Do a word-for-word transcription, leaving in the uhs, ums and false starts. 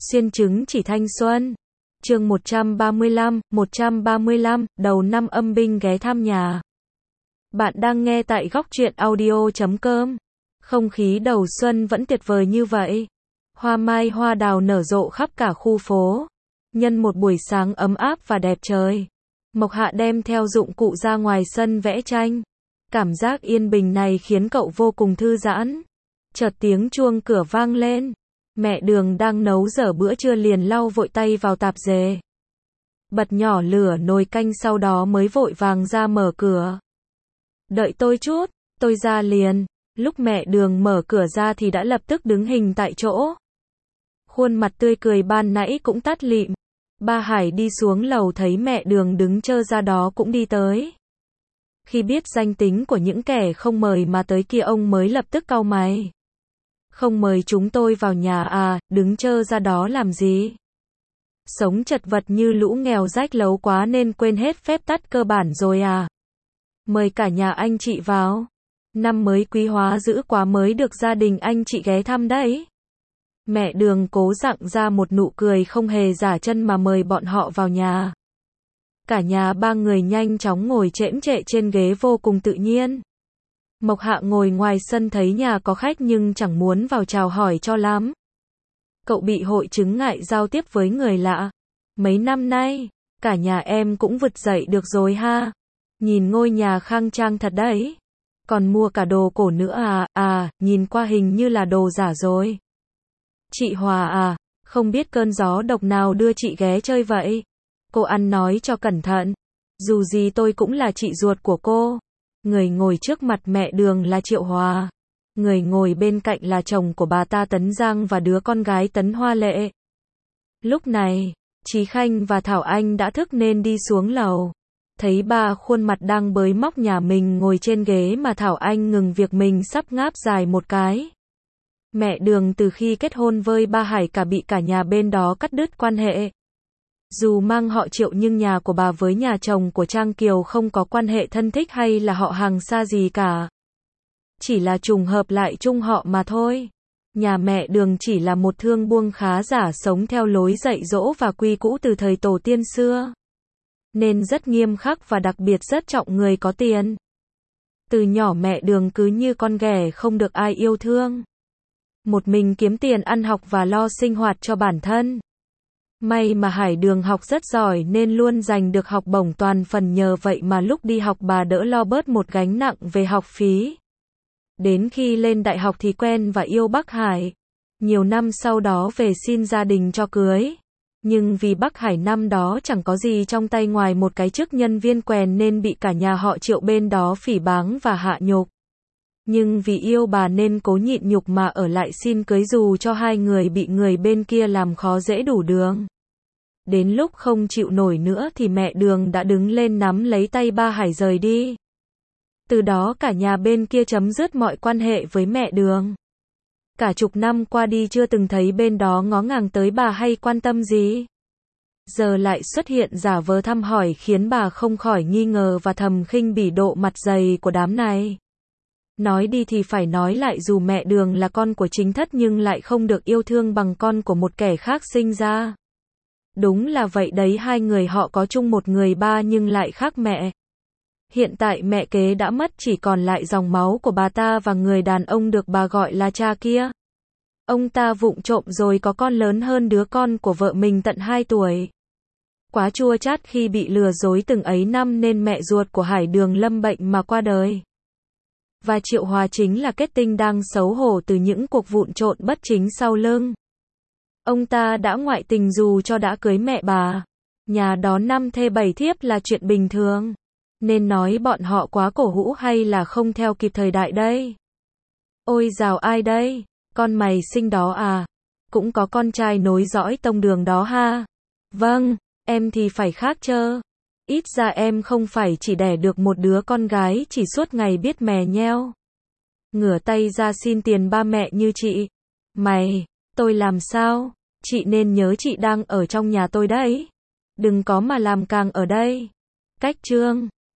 Xuyên chứng chỉ thanh xuân. Chương một trăm ba mươi lăm, một trăm ba mươi lăm, đầu năm âm binh ghé thăm nhà. Bạn đang nghe tại góc truyện audio chấm com. Không khí đầu xuân vẫn tuyệt vời như vậy. Hoa mai hoa đào nở rộ khắp cả khu phố. Nhân một buổi sáng ấm áp và đẹp trời, Mộc Hạ đem theo dụng cụ ra ngoài sân vẽ tranh. Cảm giác yên bình này khiến cậu vô cùng thư giãn. Chợt tiếng chuông cửa vang lên. Mẹ Đường đang nấu dở bữa trưa liền lau vội tay vào tạp dề. Bật nhỏ lửa nồi canh sau đó mới vội vàng ra mở cửa. Đợi tôi chút, tôi ra liền. Lúc mẹ Đường mở cửa ra thì đã lập tức đứng hình tại chỗ. Khuôn mặt tươi cười ban nãy cũng tắt lịm. Ba Hải đi xuống lầu thấy mẹ Đường đứng trơ ra đó cũng đi tới. Khi biết danh tính của những kẻ không mời mà tới kia ông mới lập tức cau mày. Không mời chúng tôi vào nhà à, đứng trơ ra đó làm gì? Sống chật vật như lũ nghèo rách lấu quá nên quên hết phép tắc cơ bản rồi à? Mời cả nhà anh chị vào. Năm mới quý hóa dữ quá mới được gia đình anh chị ghé thăm đấy. Mẹ Đường cố dặn ra một nụ cười không hề giả chân mà mời bọn họ vào nhà. Cả nhà ba người nhanh chóng ngồi chễm chệ trên ghế vô cùng tự nhiên. Mộc Hạ ngồi ngoài sân thấy nhà có khách nhưng chẳng muốn vào chào hỏi cho lắm. Cậu bị hội chứng ngại giao tiếp với người lạ. Mấy năm nay, cả nhà em cũng vực dậy được rồi ha. Nhìn ngôi nhà khang trang thật đấy. Còn mua cả đồ cổ nữa à, à, nhìn qua hình như là đồ giả rồi. Chị Hòa à, không biết cơn gió độc nào đưa chị ghé chơi vậy. Cô ăn nói cho cẩn thận. Dù gì tôi cũng là chị ruột của cô. Người ngồi trước mặt mẹ Đường là Triệu Hòa. Người ngồi bên cạnh là chồng của bà ta Tấn Giang và đứa con gái Tấn Hoa Lệ. Lúc này, Chí Khanh và Thảo Anh đã thức nên đi xuống lầu. Thấy ba khuôn mặt đang bới móc nhà mình ngồi trên ghế mà Thảo Anh ngừng việc mình sắp ngáp dài một cái. Mẹ Đường từ khi kết hôn với ba Hải cả bị cả nhà bên đó cắt đứt quan hệ. Dù mang họ Triệu nhưng nhà của bà với nhà chồng của Trang Kiều không có quan hệ thân thích hay là họ hàng xa gì cả. Chỉ là trùng hợp lại chung họ mà thôi. Nhà mẹ Đường chỉ là một thương buôn khá giả sống theo lối dạy dỗ và quy cũ từ thời tổ tiên xưa. Nên rất nghiêm khắc và đặc biệt rất trọng người có tiền. Từ nhỏ mẹ Đường cứ như con ghẻ không được ai yêu thương. Một mình kiếm tiền ăn học và lo sinh hoạt cho bản thân. May mà Hải Đường học rất giỏi nên luôn giành được học bổng toàn phần, nhờ vậy mà lúc đi học bà đỡ lo bớt một gánh nặng về học phí. Đến khi lên đại học thì quen và yêu Bắc Hải. Nhiều năm sau đó về xin gia đình cho cưới. Nhưng vì Bắc Hải năm đó chẳng có gì trong tay ngoài một cái chức nhân viên quèn nên bị cả nhà họ Triệu bên đó phỉ báng và hạ nhục. Nhưng vì yêu bà nên cố nhịn nhục mà ở lại xin cưới dù cho hai người bị người bên kia làm khó dễ đủ đường. Đến lúc không chịu nổi nữa thì mẹ Đường đã đứng lên nắm lấy tay ba Hải rời đi. Từ đó cả nhà bên kia chấm dứt mọi quan hệ với mẹ Đường. Cả chục năm qua đi chưa từng thấy bên đó ngó ngàng tới bà hay quan tâm gì. Giờ lại xuất hiện giả vờ thăm hỏi khiến bà không khỏi nghi ngờ và thầm khinh bỉ độ mặt dày của đám này. Nói đi thì phải nói lại, dù mẹ Đường là con của chính thất nhưng lại không được yêu thương bằng con của một kẻ khác sinh ra. Đúng là vậy đấy, hai người họ có chung một người ba nhưng lại khác mẹ. Hiện tại mẹ kế đã mất, chỉ còn lại dòng máu của bà ta và người đàn ông được bà gọi là cha kia. Ông ta vụng trộm rồi có con lớn hơn đứa con của vợ mình tận hai tuổi. Quá chua chát khi bị lừa dối từng ấy năm nên mẹ ruột của Hải Đường lâm bệnh mà qua đời. Và Triệu Hòa chính là kết tinh đang xấu hổ từ những cuộc vụn trộn bất chính sau lưng. Ông ta đã ngoại tình dù cho đã cưới mẹ bà. Nhà đó năm thê bảy thiếp là chuyện bình thường. Nên nói bọn họ quá cổ hũ hay là không theo kịp thời đại đây? Ôi dào, ai đây? Con mày sinh đó à? Cũng có con trai nối dõi tông đường đó ha? Vâng, em thì phải khác chơ. Ít ra em không phải chỉ đẻ được một đứa con gái chỉ suốt ngày biết mè nheo. Ngửa tay ra xin tiền ba mẹ như chị. Mày, tôi làm sao? Chị nên nhớ chị đang ở trong nhà tôi đấy. Đừng có mà làm càng ở đây. Cách chương